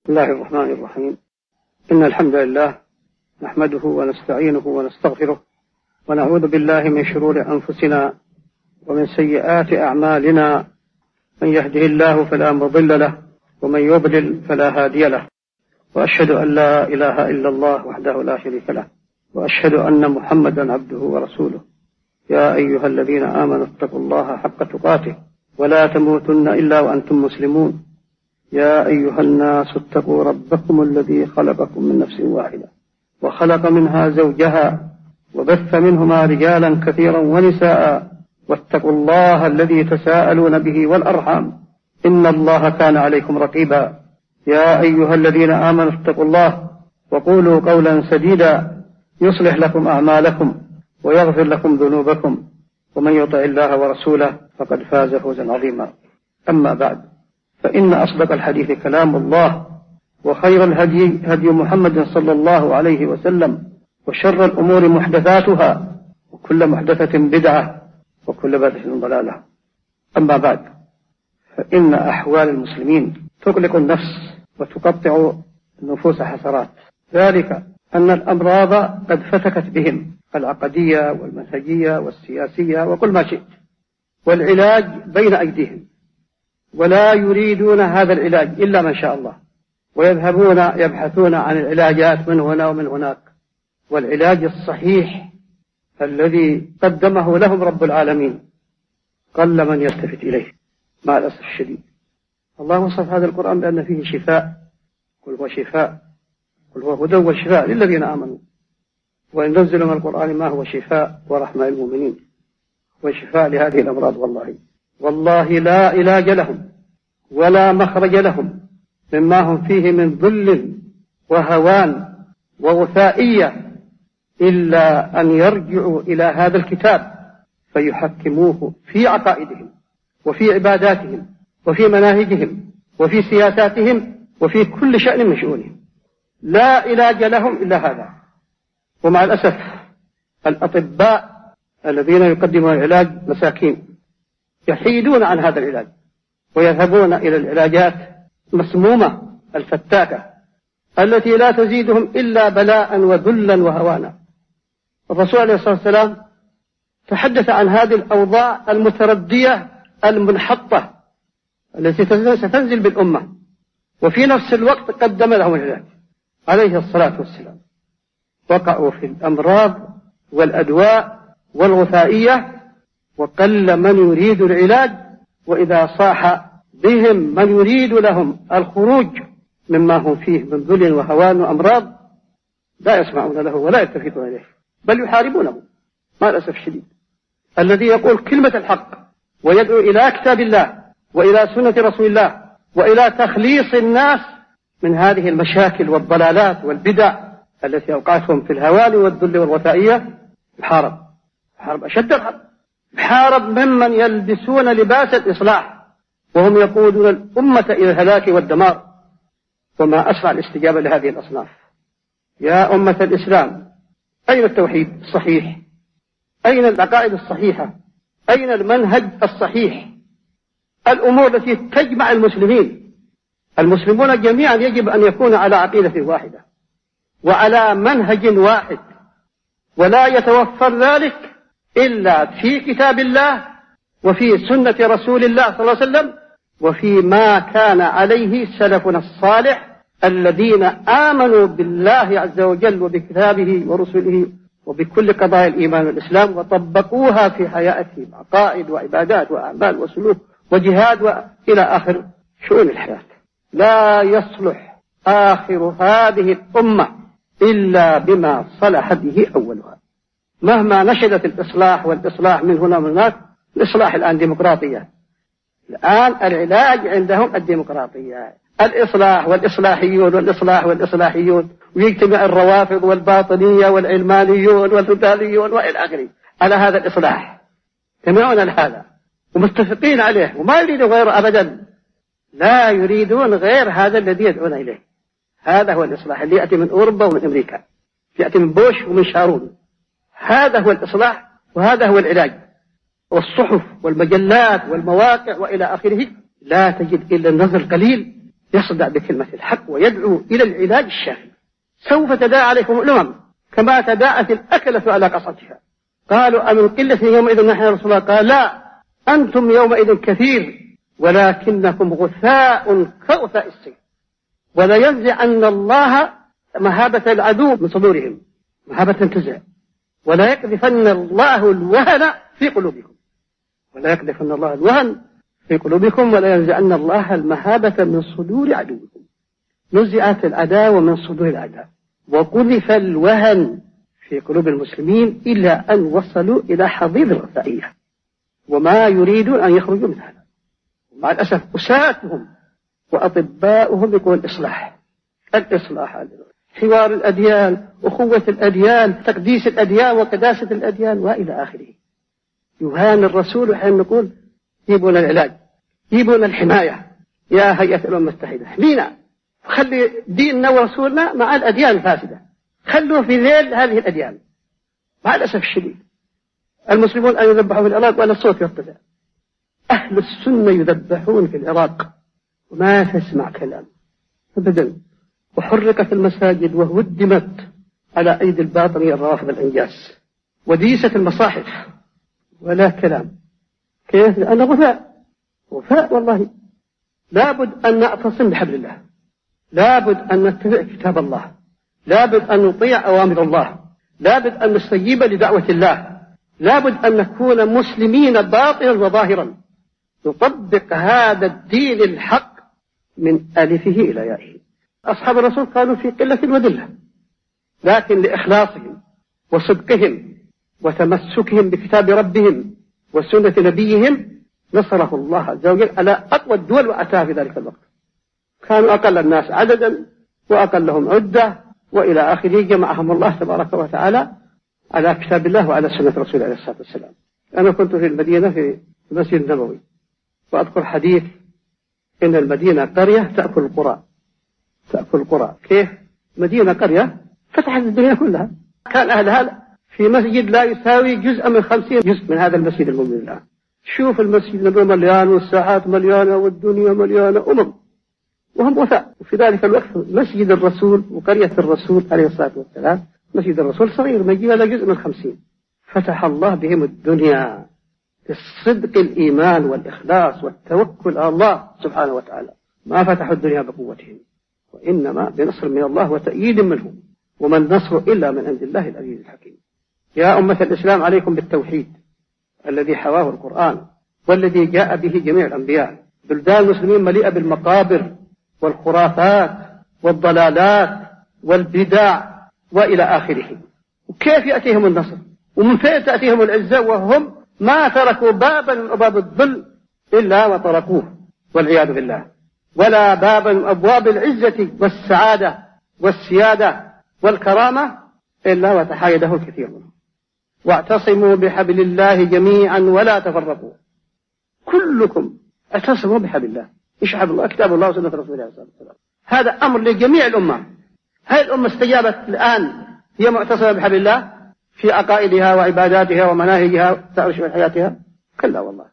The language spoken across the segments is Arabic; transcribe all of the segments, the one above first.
بسم الله الرحمن الرحيم. إن الحمد لله نحمده ونستعينه ونستغفره ونعوذ بالله من شرور أنفسنا ومن سيئات أعمالنا، من يهده الله فلا مضل له ومن يضلل فلا هادي له، وأشهد أن لا إله إلا الله وحده لا شريك له، وأشهد أن محمدا عبده ورسوله. يا أيها الذين آمنوا اتقوا الله حق تقاته ولا تموتن إلا وأنتم مسلمون. يا أيها الناس اتقوا ربكم الذي خلقكم من نفس واحدة وخلق منها زوجها وبث منهما رجالا كثيرا ونساء، واتقوا الله الذي تساءلون به والأرحام إن الله كان عليكم رقيبا. يا أيها الذين آمنوا اتقوا الله وقولوا قولا سديدا يصلح لكم أعمالكم ويغفر لكم ذنوبكم، ومن يطع الله ورسوله فقد فاز فوزا عظيما. أما بعد، فإن أصدق الحديث كلام الله، وخير الهدي هدي محمد صلى الله عليه وسلم، وشر الأمور محدثاتها، وكل محدثة بدعة، وكل بدعة ضلالة. أما بعد، فإن أحوال المسلمين تقلق النفس وتقطع النفوس حسرات، ذلك أن الأمراض قد فتكت بهم، العقدية والمنهجية والسياسية وكل ما شئت، والعلاج بين أيديهم، ولا يريدون هذا العلاج إلا من شاء الله، ويذهبون يبحثون عن العلاجات من هنا ومن هناك. والعلاج الصحيح الذي قدمه لهم رب العالمين قل من يلتفت إليه مع الأسف الشديد. الله وصف هذا القرآن بأن فيه شفاء، قل هو شفاء، قل هو هدى وشفاء للذين آمنوا، وإن نزل من القرآن ما هو شفاء ورحمة للمؤمنين وشفاء لهذه الأمراض. والله لا علاج لهم ولا مخرج لهم مما هم فيه من ذل وهوان وغثائية إلا أن يرجعوا إلى هذا الكتاب فيحكموه في عقائدهم وفي عباداتهم وفي مناهجهم وفي سياساتهم وفي كل شأن من شؤونهم. لا علاج لهم إلا هذا. ومع الأسف الأطباء الذين يقدمون العلاج مساكين يحيدون عن هذا العلاج ويذهبون إلى العلاجات مسمومة الفتاكة التي لا تزيدهم إلا بلاء وذلا وهوانا. الرسول عليه الصلاة والسلام تحدث عن هذه الأوضاع المتردية المنحطة التي ستنزل بالأمة، وفي نفس الوقت قدم لهم العلاج عليه الصلاة والسلام. وقعوا في الأمراض والأدواء والغثائية، وقل من يريد العلاج، وإذا صاح بهم من يريد لهم الخروج مما هم فيه من ذل وهوان وأمراض لا يسمعون له ولا يلتفتون إليه، بل يحاربونه مع الأسف الشديد. الذي يقول كلمة الحق ويدعو إلى كتاب الله وإلى سنة رسول الله وإلى تخليص الناس من هذه المشاكل والضلالات والبدع التي أوقعتهم في الهوان والذل والغثائية، يحارب أشد الحرب، يحارب ممن يلبسون لباس الإصلاح وهم يقودون الأمة إلى الهلاك والدمار. وما أسرع الاستجابة لهذه الأصناف. يا أمة الإسلام، أين التوحيد الصحيح؟ أين العقائد الصحيحة؟ أين المنهج الصحيح؟ الأمور التي تجمع المسلمون جميعا يجب أن يكون على عقيدة واحدة وعلى منهج واحد، ولا يتوفر ذلك إلا في كتاب الله وفي سنة رسول الله صلى الله عليه وسلم وفي ما كان عليه سلفنا الصالح الذين آمنوا بالله عز وجل وبكتابه ورسله وبكل قضايا الإيمان والإسلام وطبقوها في حياتهم، عقائد وعبادات وأعمال وسلوك وجهاد وإلى آخر شؤون الحياة. لا يصلح آخر هذه الأمة إلا بما صلح به أولها. مهما نشدت الإصلاح والإصلاح من هنا ومن هناك، الإصلاح الآن ديمقراطية. الآن العلاج عندهم الديمقراطية، الإصلاح والإصلاحيون والإصلاح والإصلاحيون، ويجتمع الروافض والباطنية والعلمانيون والفتاليون وإلى آخره على هذا الإصلاح، يجتمعون لهذا ومتفقين عليه وما يريدون غيره أبدا. لا يريدون غير هذا الذي يدعون إليه. هذا هو الإصلاح اللي يأتي من أوروبا ومن أمريكا، يأتي من بوش ومن شارون. هذا هو الإصلاح وهذا هو العلاج. والصحف والمجلات والمواقع وإلى آخره لا تجد إلا النظر القليل يصدع بكلمة الحق ويدعو إلى العلاج الشافي. سوف تداعى عليكم الأمم كما تداعت الأكلة على قصتها. قالوا أمن قلة يومئذ نحن يا رسول الله؟ قال لا، أنتم يومئذ كثير ولكنكم غثاء كغثاء السيل. ولا ينزعن الله مهابة العدو من صدورهم، مهابة انتزاع. ولا يقذفن الله الوهن في قلوبكم، ولا يقذفن الله الوهن في قلوبكم ولا ينزعن الله المهابة من صدور عدوكم. نزعت العداوة من صدور الأعداء وقذف الوهن في قلوب المسلمين إلى أن وصلوا إلى حضيض الغثائية وما يريدون أن يخرجوا من هذا. مع الأسف أساتهم وأطباؤهم يقول الإصلاح، حوار الأديان، أخوة الأديان، تقديس الأديان وقداسة الأديان وإلى آخره. يهان الرسول حين نقول يبون العلاج، يبون الحماية. يا هيئة الأمم المتحدة احمينا، خلي ديننا ورسولنا مع الأديان الفاسدة، خلوه في ذيل هذه الأديان. مع الأسف الشديد المسلمون أن يذبحوا في العراق ولا الصوت يرتفع. أهل السنة يذبحون في العراق وما تسمع كلام أبدا، وحرقت المساجد وهدمت على أيدي الباطنية الروافض الأنجاس، وديست المصاحف ولا كلام. كيف؟ أنا غثاء والله. لابد أن نعتصم بحبل الله، لابد أن نتبع كتاب الله، لابد أن نطيع أوامر الله، لابد أن نستجيب لدعوة الله، لابد أن نكون مسلمين باطنا وظاهرا، نطبق هذا الدين الحق من ألفه إلى يائه. أصحاب الرسول كانوا في قلة وذلة، لكن لإخلاصهم وصدقهم وتمسكهم بكتاب ربهم وسنة نبيهم نصره الله عز وجل على أقوى الدول وأتاه في ذلك الوقت. كانوا أقل الناس عددا وأقلهم عدة وإلى آخره، جمعهم الله تبارك وتعالى على كتاب الله وعلى سنة رسوله عليه الصلاة والسلام. أنا كنت في المدينة في المسجد النبوي، وأذكر حديث إن المدينة قرية تأكل القرى. كيف؟ مدينة قرية فتحت الدنيا كلها. كان أهلها في مسجد لا يساوي جزء من 50 جزء من هذا المسجد الموجود الآن. شوف المسجد النبوي مليان والساعات مليانة والدنيا مليانة وهم وثاء. وفي ذلك الوقت مسجد الرسول وقرية الرسول عليه الصلاة والسلام، مسجد الرسول صغير ما يجي إلا جزء من 50. فتح الله بهم الدنيا بالصدق الإيمان والإخلاص والتوكل على الله سبحانه وتعالى. ما فتحوا الدنيا بقوتهم، وإنما بنصر من الله وتأييد منهم، وما النصر إلا من عند الله العزيز الحكيم. يا أمة الإسلام عليكم بالتوحيد الذي حواه القرآن والذي جاء به جميع الأنبياء. بلدان المسلمين مليئة بالمقابر والخرافات والضلالات والبدع وإلى آخره. وكيف يأتيهم النصر؟ ومن فين تأتيهم العزة وهم ما تركوا بابا من أبواب الظل إلا وطرقوه والعياذ بالله، ولا بابا من أبواب العزة والسعادة والسيادة والكرامة إلا وتحايده الكثير منهم. واعتصموا بحبل الله جميعا ولا تفرقوا. كلكم اعتصموا بحبل الله. إيش حبل الله؟ كتاب الله وسنة رسوله عليه الصلاة والسلام. هذا أمر لجميع الأمة. هذه الأمة استجابت الآن، هي معتصمة بحبل الله في عقائدها وعباداتها ومناهجها وتعيش حياتها؟ كلا والله،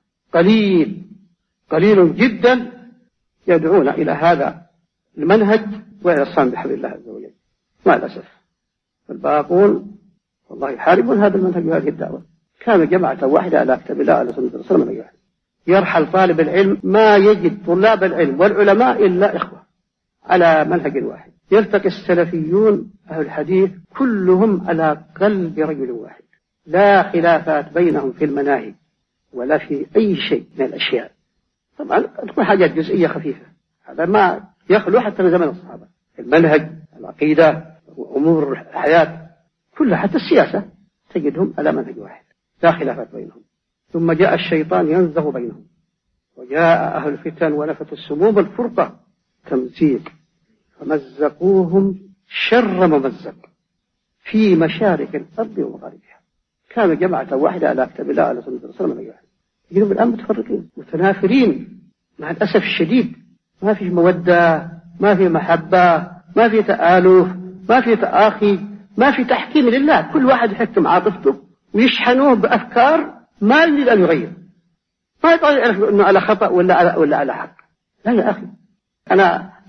قليل جدا يدعون إلى هذا المنهج وإلى الصيام بحبل الله عز وجل. مع الأسف الباقون والله يحاربون هذا المنهج وهذه الدعوة. كانوا جماعة واحدة على كتاب الله على سنة رسول الله. يرحل طالب العلم ما يجد طلاب العلم والعلماء إلا إخوة على منهج واحد. يلتقي السلفيون أهل الحديث كلهم على قلب رجل واحد، لا خلافات بينهم في المناهج ولا في أي شيء من الأشياء. طبعا تكون حاجات جزئية خفيفة، هذا ما يخلو حتى من زمن الصحابة. المنهج، العقيدة، وأمور الحياة كلها حتى السياسة تجدهم على منهج واحد، لا خلافات بينهم. ثم جاء الشيطان ينزغ بينهم، وجاء أهل الفتن ونفث السموم الفرقة تمزيق، فمزقوهم شر ممزق في مشارق الأرض ومغاربها. كانوا جماعة واحدة على كتاب الله على سنة رسول الله. يجب الآن متفرقين متنافرين مع الأسف الشديد. ما في مودة، ما في محبة، ما في تآلف، ما في تآخي، ما في تحكيم لله. كل واحد يحكم عاطفته ويشحنوه بأفكار ما يريد أن يغير، ما يطلع يعرف أنه على خطأ ولا على حق. لا يا أخي، أنا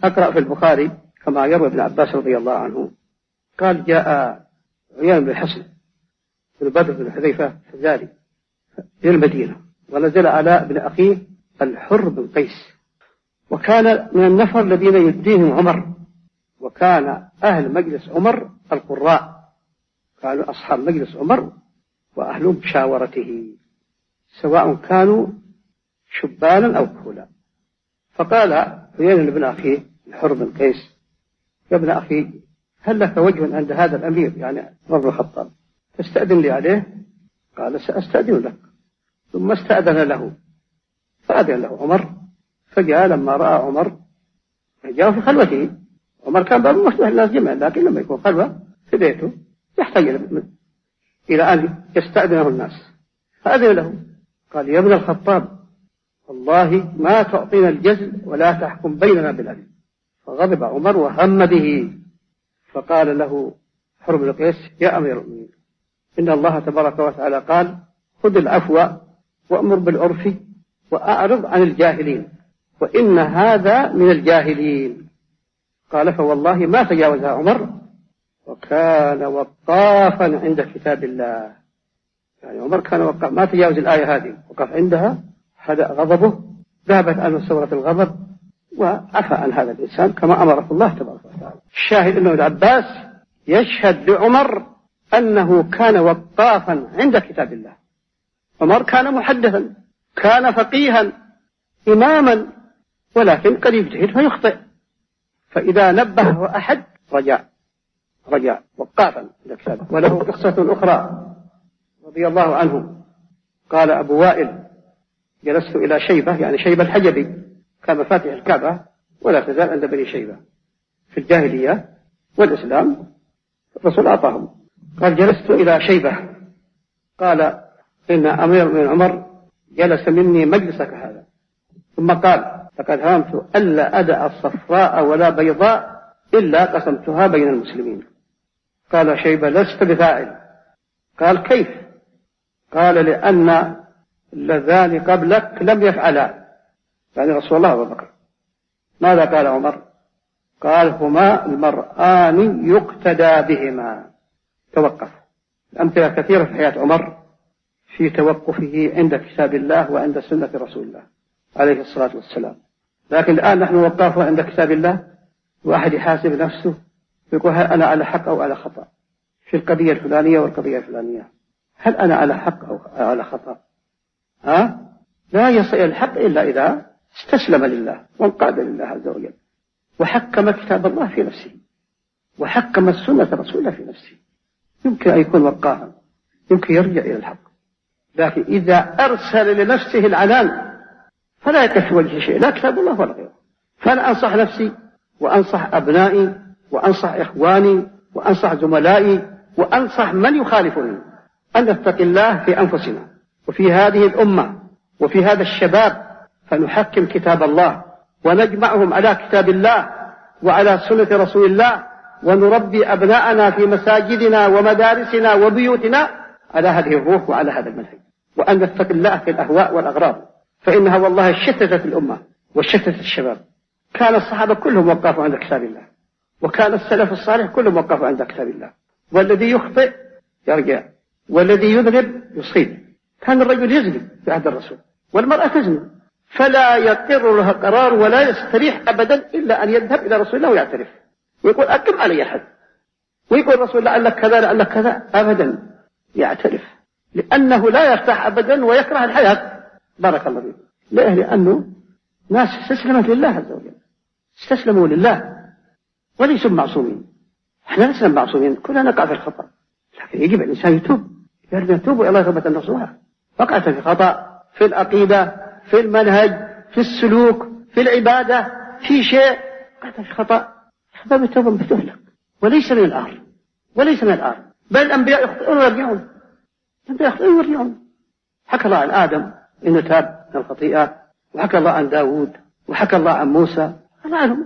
أقرأ في البخاري كما يروي ابن عباس رضي الله عنه قال جاء عيان بن حصن بن بدر بن حذيفة الفزاري إلى المدينة ونزل على ابن أخيه الحر بن قيس، وكان من النفر الذين يديهم عمر، وكان أهل مجلس عمر القراء، كانوا أصحاب مجلس عمر وأهلهم بشاورته سواء كانوا شبانا أو كهولا. فقال عيان لابن أخيه الحر بن قيس يا ابن أخي هل لك وجه عند هذا الأمير يعني عمر بن الخطاب تستأذن لي عليه؟ قال سأستأذن لك. ثم استأذن له فأذن له عمر، فجاء لما رأى عمر جاء في خلوته. عمر كان باب مفتوح للناس جميعا، لكن لما يكون خلوة في بيته يحتاج إلى أن يستأذنه الناس، فأذن له. قال يا ابن الخطاب والله ما تعطينا الجزل ولا تحكم بيننا بالعدل. فغضب عمر وهم به، فقال له حر بن قيس يا أمير المؤمنين إن الله تبارك وتعالى قال خذ العفو وأمر بالعرف وأعرض عن الجاهلين وإن هذا من الجاهلين. قال فوالله ما تجاوزها عمر وكان وقافا عند كتاب الله. يعني عمر كان وقف ما تجاوز الآية هذه، وقف عندها، هدأ غضبه، ذهبت عنه ثورة الغضب وعفى عن هذا الإنسان كما أمره الله تبارك وتعالى. الشاهد أنه العباس يشهد لعمر أنه كان وقافا عند كتاب الله. عمر كان محدثا، كان فقيها إماما، ولكن قد يجتهد فيخطئ، فإذا نبهه أحد رجع وقافا عند كتابه. وله قصة أخرى رضي الله عنه قال أبو وائل جلست إلى شيبة، يعني شيبة الحجبي كان مفاتيح الكعبة ولا تزال عند بني شيبة في الجاهلية والإسلام، الرسول أعطاهم. قال جلست إلى شيبة قال إن أمير من عمر جلس مني مجلسك هذا، ثم قال لقد هممت ألا أدع الصفراء ولا بيضاء إلا قسمتها بين المسلمين. قال شيبة لست بفاعل. قال كيف؟ قال لأن اللذان قبلك لم يفعلا، يعني رسول الله وأبو بكر. ماذا قال عمر؟ قال هما المرآن يقتدى بهما. توقف. الأمثلة كثيرة في حياة عمر في توقفه عند كتاب الله وعند سنة رسول الله عليه الصلاة والسلام. لكن الآن نحن وقفنا عند كتاب الله، واحد يحاسب نفسه يقول هل أنا على حق أو على خطأ في القضية الفلانية والقضية الفلانية؟ هل أنا على حق أو على خطأ؟ لا يصل الحق إلا إذا استسلم لله وانقاد لله عز وجل وحكم كتاب الله في نفسه وحكم سنة رسول الله في نفسه، يمكن أن يكون وقافا، يمكن يرجع إلى الحق. لكن إذا أرسل لنفسه العنان فلا يكفي في وجه شيء، لا كتاب الله ولا غيره. فأنا أنصح نفسي وأنصح أبنائي وأنصح إخواني وأنصح زملائي وأنصح من يخالفني أن نتقي الله في أنفسنا وفي هذه الأمة وفي هذا الشباب، فنحكم كتاب الله ونجمعهم على كتاب الله وعلى سنة رسول الله، ونربي أبناءنا في مساجدنا ومدارسنا وبيوتنا على هذه الروح وعلى هذا المنهج، وأن نتقي الله في الأهواء والأغراض، فإنها والله شتتت الأمة وشتتت الشباب. كان الصحابة كلهم وقفوا عند كتاب الله، وكان السلف الصالح كلهم وقفوا عند كتاب الله. والذي يخطئ يرجع، والذي يذنب يصيب. كان الرجل يزني في عهد الرسول والمرأة تزني، فلا يقر لها قرار ولا يستريح أبدا إلا أن يذهب إلى رسول الله ويعترف ويقول أقم علي حد، ويقول رسول الله لك كذا لأنك كذا، أبدا يعترف، لأنه لا يرتاح أبدا ويكره الحياة. بارك الله فيكم. لأنه ناس استسلمت لله عز وجل، استسلموا لله وليسوا معصومين. احنا لسنا معصومين، كلنا نقع في الخطأ، لكن يجب الإنسان يتوب، يتوب إلى الله توبة نصوحا. وقعت في خطأ في العقيدة، في المنهج، في السلوك، في العبادة، في شيء وقعت في خطأ، باب التوبة مفتوح لك، وليس من الآر، وليس من الآر. بل الأنبياء يخطئون ويرجعون، الأنبياء يخطئون ويرجعون. حكى الله عن آدم إنه تاب من الخطيئات، وحكى الله عن داود، وحكى الله عن موسى. الله عنهم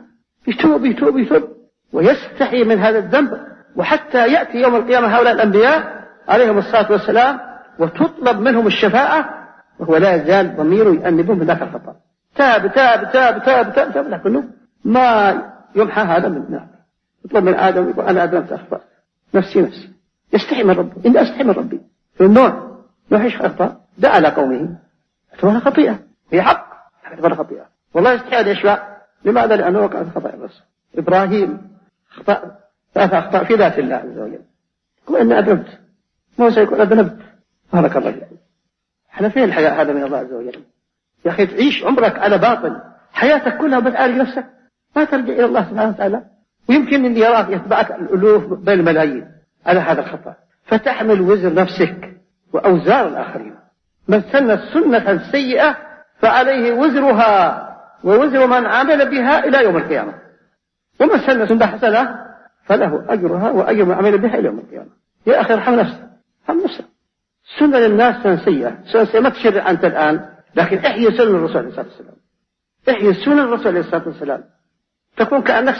يتوب ويستحي من هذا الذنب، وحتى يأتي يوم القيامة هؤلاء الأنبياء عليهم الصلاة والسلام وتطلب منهم الشفاعة وهو لا يزال ضميره يؤنبهم بذاك الخطأ. تاب تاب تاب تاب تاب تاب، لكنه ما يمحى هذا من النار. يطلب من آدم يقول أنا أذنبت أخطأ نفسي يستحي من ربه. إني أستحي من ربي. نوح إيش أخطأ؟ دعا على قومه اعتبرها خطيئة، هي حق اعتبرها خطيئة، والله يستحي هذه الأشياء. لماذا؟ لأنه وقعت خطأ بس. إبراهيم أخطأ 3 أخطاء في ذات الله عز وجل، يقول إني أذنبت. موسى يقول أذنبت. هلك الرجل. احنا فين الحياء هذا من الله عز وجل؟ يا أخي تعيش عمرك على باطل، حياتك كلها بتعالج نفسك، ما ترجع إلى الله سبحانه وتعالى. ويمكن أن يراك يتبعك الألوف بين الملايين على هذا الخطأ، فتحمل وزر نفسك وأوزار الآخرين. من سن السنة السيئة فعليه وزرها ووزر من عمل بها إلى يوم القيامة، ومن سن سنة حسنة فله أجرها وأجر من عمل بها إلى يوم القيامة. يا أخي ارحم نفسك، ارحم نفسك. سنة للناس سنة سيئة ما تشرع أنت الآن، لكن احيي سنة الرسول عليه الصلاة والسلام، احيي سنة الرسول عليه الصلاة والسلام، تكون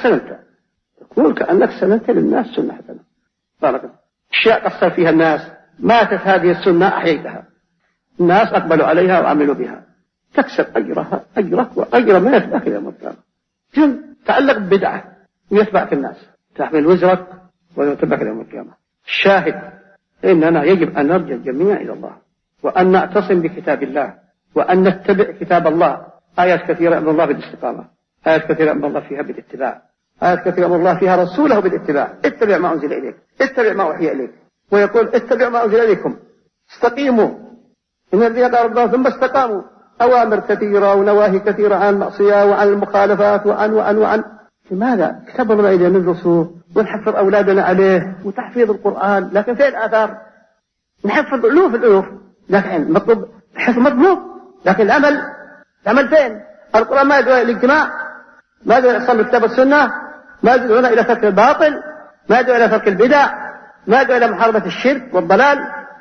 كأنك سننت للناس سنة حسنة. بارك الله. أشياء قصر فيها الناس، ماتت هذه السنة أحييتها، الناس أقبلوا عليها وعملوا بها، تكسب أجرك وأجر من يتبعك إلى يوم القيامة. تعلق ببدعة ويتبعك الناس، تحمل وزرك ويتبعك إلى يوم القيامة. الشاهد إننا يجب أن نرجع الجميع إلى الله، وأن نعتصم بكتاب الله، وأن نتبع كتاب الله. آيات كثيرة أمر الله بالاستقامة، آيات كثيرة أمر الله فيها بالاتباع، آيات كثيرة أمر الله فيها رسوله بالاتباع. اتبع ما أنزل إليك، اتبع ما وحي إليك، ويقول اتبع ما أنزل إليكم، استقيموا إن الذين قالوا الله ثم استقاموا. أوامر كثيرة ونواهي كثيرة عن المعصية وعن المخالفات وعن لماذا؟ كتاب الله إليه ندرسه ونحفظ أولادنا عليه وتحفيظ القرآن، لكن فين الآثار؟ نحفظ الألوف، لكن مطلوب الحفظ مطلوب، لكن العمل فين؟ القرآن ما يدعو إلى الاجتماع، ما يدعو إلى إحصاء الكتاب والسنة، ما يدعونا إلى ترك الباطل، ما يدعو إلى ترك البدع، ما يدعو إلى محاربة الشرك والضلال.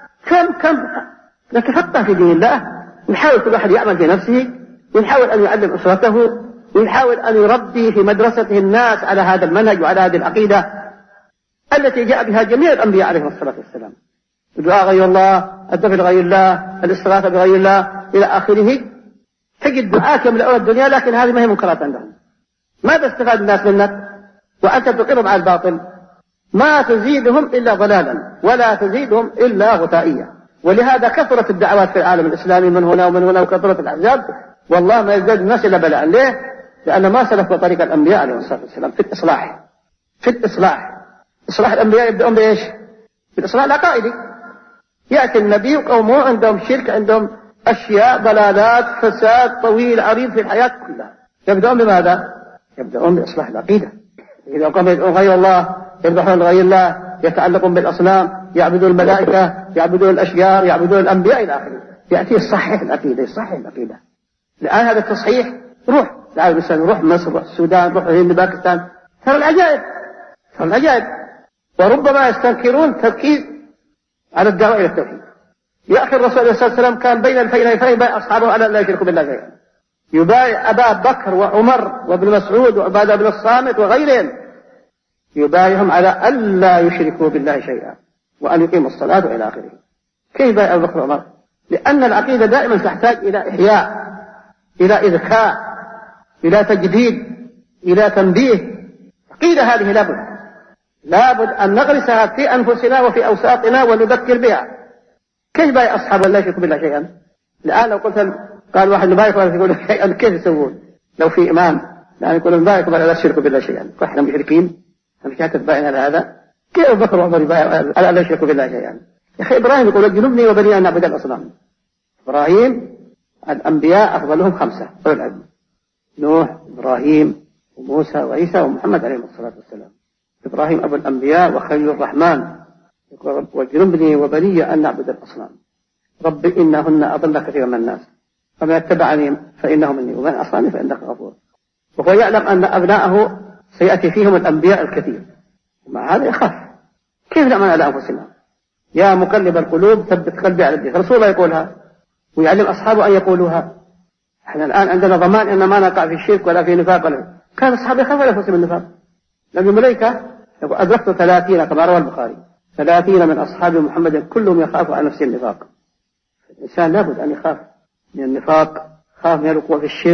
كم نتفقه في دين الله، ونحاول كل واحد يعمل في نفسه، ونحاول أن يعلم أسرته، ويحاول أن يربي في مدرسته الناس على هذا المنهج وعلى هذه العقيدة التي جاء بها جميع الأنبياء عليهم الصلاة والسلام. الدعاء غير الله، الدفع غير الله، الاستغاثة بغير الله إلى آخره. تجد دعاة يملؤون الدنيا، لكن هذه ما هي منكرات عندهم. ماذا استفاد الناس منك وأنت تقرهم على الباطل؟ ما تزيدهم إلا ضلالا ولا تزيدهم إلا غثائية. ولهذا كثرت الدعوات في العالم الإسلامي من هنا ومن هنا، وكثرت الأحزاب، والله ما يزداد الناس إلا بلاء. ليه؟ لأن ما سلك بطريق الأنبياء عليهم الصلاة والسلام في الإصلاح. إصلاح الأنبياء يبدأون بإيش؟ بالإصلاح العقائدي. يأتي النبي وقومه عندهم شرك، عندهم أشياء ضلالات فساد طويل عريض في الحياة كلها، يبدأون بماذا؟ يبدأون بإصلاح العقيدة. إذا قاموا يدعون غير الله، يذبحون غير الله، يتعلقون بالأصنام، يعبدون الملائكة، يعبدون الأشجار، يعبدون الأنبياء إلى آخره، يأتي يصحح العقيدة. الآن هذا التصحيح، روح العالم الإسلامي، روح مصر، روح السودان، روح الهند، باكستان، ترى العجائب. وربما يستنكرون تركيز على الدعوة إلى التوحيد. يا أخي الرسول عليه الصلاة والسلام كان بين الفينين بايع أصحابه على لا يشركوا بالله شيئا، يبايع أبا بكر وعمر وابن مسعود وعبادة بن الصامت وغيرهم، يبايعهم على ألا يشركوا بالله شيئا وأن يقيموا الصلاة وإلى آخره. كيف بايع أبو بكر وعمر؟ لأن العقيدة دائما تحتاج إلى إحياء، إلى إذكاء، إلى تجديد، إلى تنبيه. عقيدة هذه لابد أن نغرسها في أنفسنا وفي أوساطنا ونذكر بها. كيف بايع أصحاب لا يشركوا بالله شيئا؟ الآن لو قلت قال واحد نبايع ولا يقول شيئا، كيف يسوون؟ لو في إمام يعني يقول نبايع ولا يشركوا بالله شيئا، احنا مشركين، مش هتتباين على هذا. كيف بكر وعمر يبايع على لا يشركوا بالله شيئا؟ يا أخي إبراهيم يقول اجنبني وبني أن نعبد الأصنام. إبراهيم الأنبياء أفضلهم 5 أولي العلم: نوح، إبراهيم، وموسى، وعيسى، ومحمد عليهم الصلاة والسلام. إبراهيم أبو الأنبياء وخليل الرحمن، يقول واجنبني وبني أن نعبد الأصنام. رب إنهن أضل كثيرا من الناس، فمن اتبعني فإنه مني ومن عصاني فإنك غفور. وهو يعلم أن أبناءه سيأتي فيهم الأنبياء الكثير، ومع هذا يخاف. كيف نعمل على أنفسنا؟ يا مقلب القلوب ثبت قلبي على دينك. رسول الله يقولها ويعلم أصحابه أن يقولوها. احنا الآن عندنا ضمان أن ما نقع في الشرك ولا في نفاق كان أصحابي يخافوا أنفسهم من النفاق. نبي مليكة يقول أدركت 30 كما روى البخاري، 30 من أصحاب محمد كلهم يخافوا عن نفسه النفاق. الإنسان لابد أن يخاف من النفاق، خاف من الوقوع في الشرك،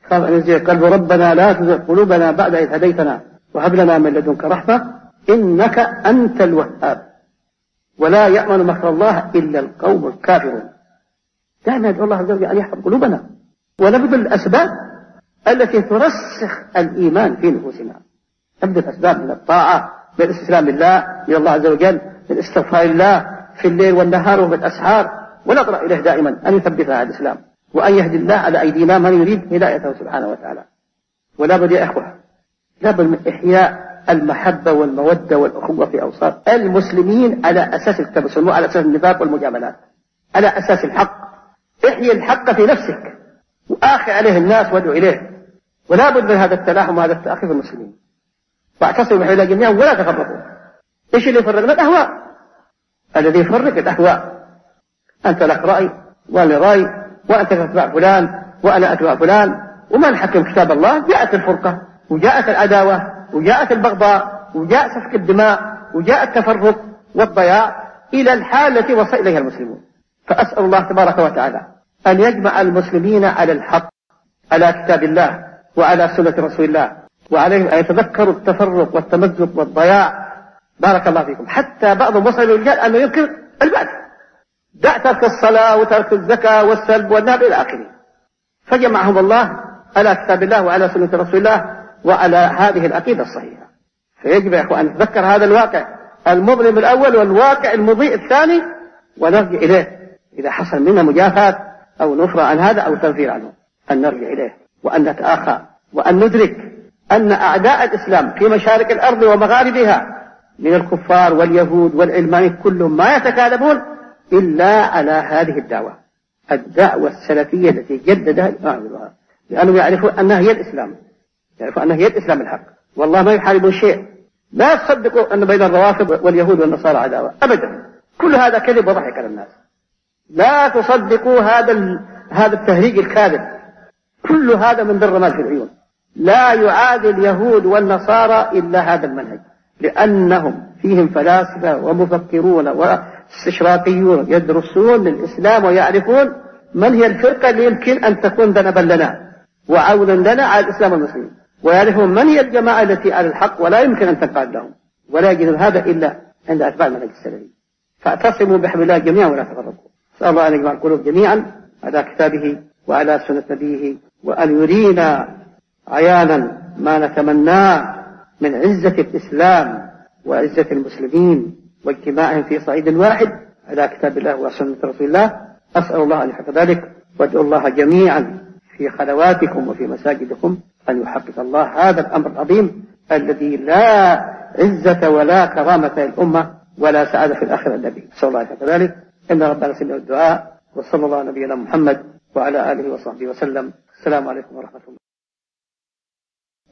خاف أن يزيغ قلبه ربنا لا تزغ قلوبنا بعد إذ هديتنا وهب لنا من لدنك رحمة إنك أنت الوهاب ولا يأمن مكر الله إلا القوم الكافرون. دائما يدعو الله عز وجل أن يحفظ قلوبنا ونبذل الأسباب التي ترسخ الإيمان في نفوسنا. نبذل الأسباب من الطاعة، من الاستسلام لله، من الله عز وجل، من استغفار الله في الليل والنهار وفي الأسحار، ونقرأ إليه دائما أن يثبتنا على الإسلام وأن يهدي الله على أيدينا من يريد هدايته سبحانه وتعالى. ولا بد يا إخوة، لا بد من إحياء المحبة والمودة والأخوة في أوساط المسلمين على أساس الكتاب والسنة، على أساس النفاق والمجاملات، على أساس الحق. احيي الحق في نفسك وآخي عليه الناس وادعو إليه. ولا بد من هذا التلاحم وهذا التأخي في المسلمين. واعتصموا بحبل الله جميعا ولا تفرقوا. ايش اللي يفرقنا؟ الأهواء. الذي يفرق الأهواء. أنت لك رأي وأنا رأي وأنت تتبع فلان وأنا أتبع فلان، وما نحكم كتاب الله. جاءت الفرقة وجاءت العداوة وجاءت البغضاء وجاء سفك الدماء وجاء التفرق والضياع إلى الحال التي وصل إليها المسلمون. فأسأل الله تبارك وتعالى أن يجمع المسلمين على الحق، على كتاب الله وعلى سنة رسول الله، وعليهم أن يتذكروا التفرق والتمزق والضياع. بارك الله فيكم. حتى بعضهم وصل إلى الرجال أنه ينكر البعث، دع ترك الصلاة وترك الزكاة والسلب والنهب إلى آخره. فجمعهم الله على كتاب الله وعلى سنة رسول الله وعلى هذه العقيدة الصحيحة. فيجب يا أخوان أن نتذكر هذا الواقع المظلم الأول والواقع المضيء الثاني ونرجع إليه. إذا حصل منا مجافاة أو نفرة عن هذا أو تنفير عنه، أن نرجع إليه وأن نتآخى وأن ندرك أن أعداء الإسلام في مشارق الأرض ومغاربها من الكفار واليهود والعلمانيين كلهم ما يتكالبون إلا على هذه الدعوة السلفية التي جددها الإمام ابن الوهاب، لأنهم يعرفون أنها هي الإسلام، يعرفون أنها هي الإسلام الحق. والله ما يحاربون شيء. لا تصدقوا أن بين الروافض واليهود والنصارى عداوة أبدا. كل هذا كذب وضحك على الناس. لا تصدقوا هذا التهريج الكاذب. كل هذا من در مال في العيون. لا يعادي اليهود والنصارى إلا هذا المنهج، لأنهم فيهم فلاسفة ومفكرون واستشراقيون يدرسون الإسلام ويعرفون من هي الفرقة اللي يمكن أن تكون ذنبا لنا وعونا لنا على الإسلام والمسلمين، ويعرفون من هي الجماعة التي على الحق ولا يمكن أن تنقاد لهم، ولا يجد هذا إلا عند أتباع المنهج السلفي. فاعتصموا بحبل الله جميعا ولا تفرقوا. أسأل الله أن يجمع القلوب جميعا على كتابه وعلى سنة نبيه، وأن يرينا عيانا ما نتمناه من عزة الإسلام وعزة المسلمين واجتماعهم في صعيد واحد على كتاب الله وسنة رسول الله. أسأل الله أن يحقق ذلك، وادعو الله جميعا في خلواتكم وفي مساجدكم أن يحقق الله هذا الأمر العظيم الذي لا عزة ولا كرامة للأمة ولا سعادة في الآخرة إلا به. أسأل الله أن يحقق ذلك. إن ربنا سمع الدعاء، وصلى الله على نبينا محمد وعلى آله وصحبه وسلم. السلام عليكم ورحمة الله.